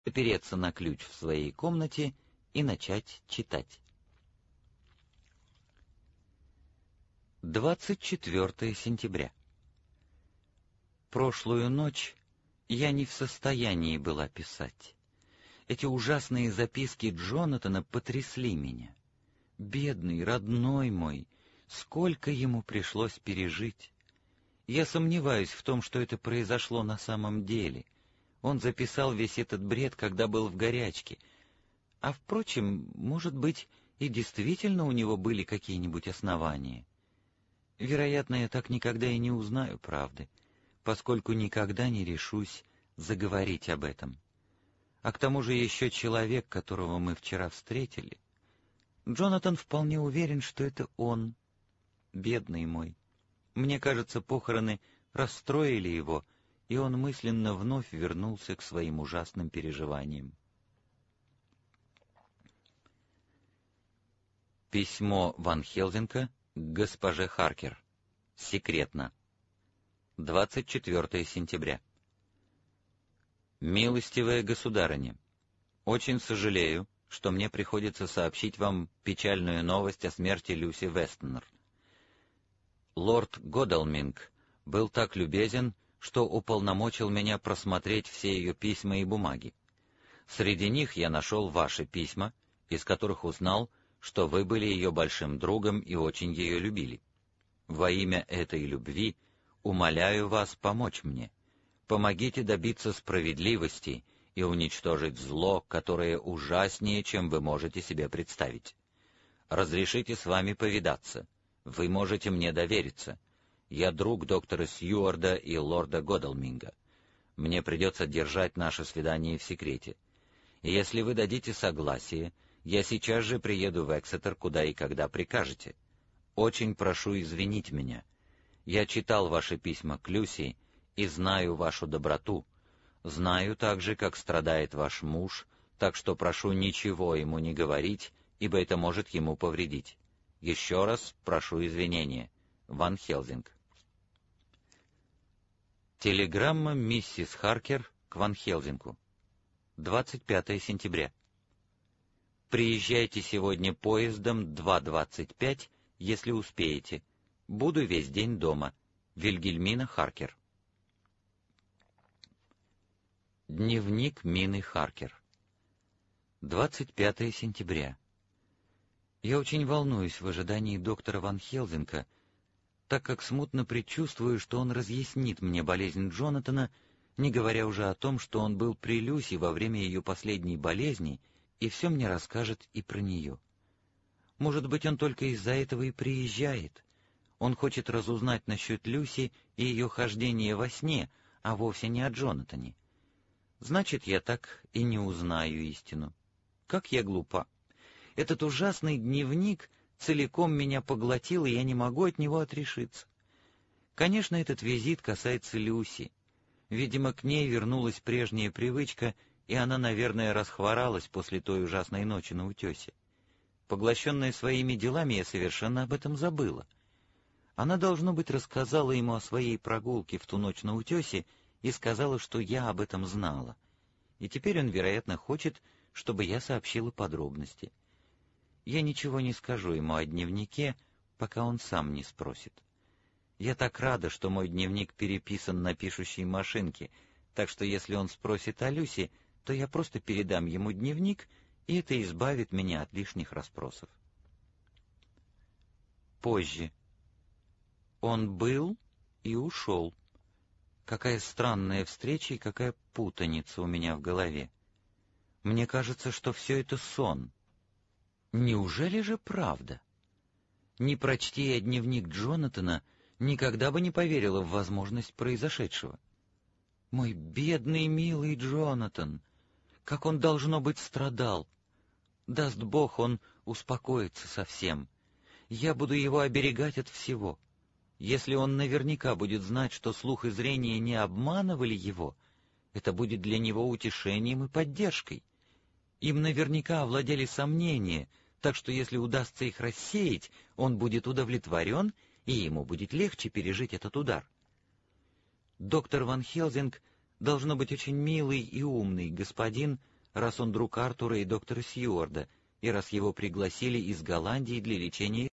опереться на ключ в своей комнате и начать читать. 24 сентября. Прошлую ночь я не в состоянии была писать. Эти ужасные записки Джонатана потрясли меня. Бедный, родной мой, сколько ему пришлось пережить. Я сомневаюсь в том, что это произошло на самом деле. Он записал весь этот бред, когда был в горячке. А, впрочем, может быть, и действительно у него были какие-нибудь основания. Вероятно, я так никогда и не узнаю правды, поскольку никогда не решусь заговорить об этом. А к тому же еще человек, которого мы вчера встретили. Джонатан вполне уверен, что это он. Бедный мой. Мне кажется, похороны расстроили его, и он мысленно вновь вернулся к своим ужасным переживаниям. Письмо Ван Хелзинка к госпоже Харкер. Секретно. 24 сентября. Милостивая государыня, очень сожалею, что мне приходится сообщить вам печальную новость о смерти Люси Вестонер. Лорд Годалминг был так любезен, что уполномочил меня просмотреть все ее письма и бумаги. Среди них я нашел ваши письма, из которых узнал, что вы были ее большим другом и очень ее любили. Во имя этой любви умоляю вас помочь мне. Помогите добиться справедливости и уничтожить зло, которое ужаснее, чем вы можете себе представить. Разрешите с вами повидаться. Вы можете мне довериться. Я друг доктора Сьюарда и лорда Годалминга. Мне придется держать наше свидание в секрете. И если вы дадите согласие, я сейчас же приеду в Эксетер, куда и когда прикажете. Очень прошу извинить меня. Я читал ваши письма к Люси и знаю вашу доброту. Знаю также, как страдает ваш муж, так что прошу ничего ему не говорить, ибо это может ему повредить. Еще раз прошу извинения. Ван Хелзинг. Телеграмма миссис Харкер к Ван Хелзингу. 25 сентября. Приезжайте сегодня поездом 2:25, если успеете. Буду весь день дома. Вильгельмина Харкер. Дневник Мины Харкер. 25 сентября. Я очень волнуюсь в ожидании доктора Ван Хелзинга, так как смутно предчувствую, что он разъяснит мне болезнь Джонатана, не говоря уже о том, что он был при Люси во время ее последней болезни, и все мне расскажет и про нее. Может быть, он только из-за этого и приезжает. Он хочет разузнать насчет Люси и ее хождения во сне, а вовсе не о Джонатане. Значит, я так и не узнаю истину. Как я глупа. Этот ужасный дневник целиком меня поглотил, и я не могу от него отрешиться. Конечно, этот визит касается Люси. Видимо, к ней вернулась прежняя привычка, и она, наверное, расхворалась после той ужасной ночи на утесе. Поглощенная своими делами, я совершенно об этом забыла. Она, должно быть, рассказала ему о своей прогулке в ту ночь на утесе и сказала, что я об этом знала. И теперь он, вероятно, хочет, чтобы я сообщила подробности. Я ничего не скажу ему о дневнике, пока он сам не спросит. Я так рада, что мой дневник переписан на пишущей машинке, так что если он спросит о Люси, то я просто передам ему дневник, и это избавит меня от лишних расспросов. Позже. Он был и ушел. Какая странная встреча и какая путаница у меня в голове. Мне кажется, что все это сон. Неужели же правда? Не прочти я дневник Джонатана, никогда бы не поверила в возможность произошедшего. Мой бедный, милый Джонатан! Как он, должно быть, страдал! Даст Бог, он успокоится совсем. Я буду его оберегать от всего. Если он наверняка будет знать, что слух и зрение не обманывали его, это будет для него утешением и поддержкой. Им наверняка овладели сомнения, так что если удастся их рассеять, он будет удовлетворен, и ему будет легче пережить этот удар. Доктор Ван Хелзинг должно быть очень милый и умный господин, раз он друг Артура и доктора Сьюарда, и раз его пригласили из Голландии для лечения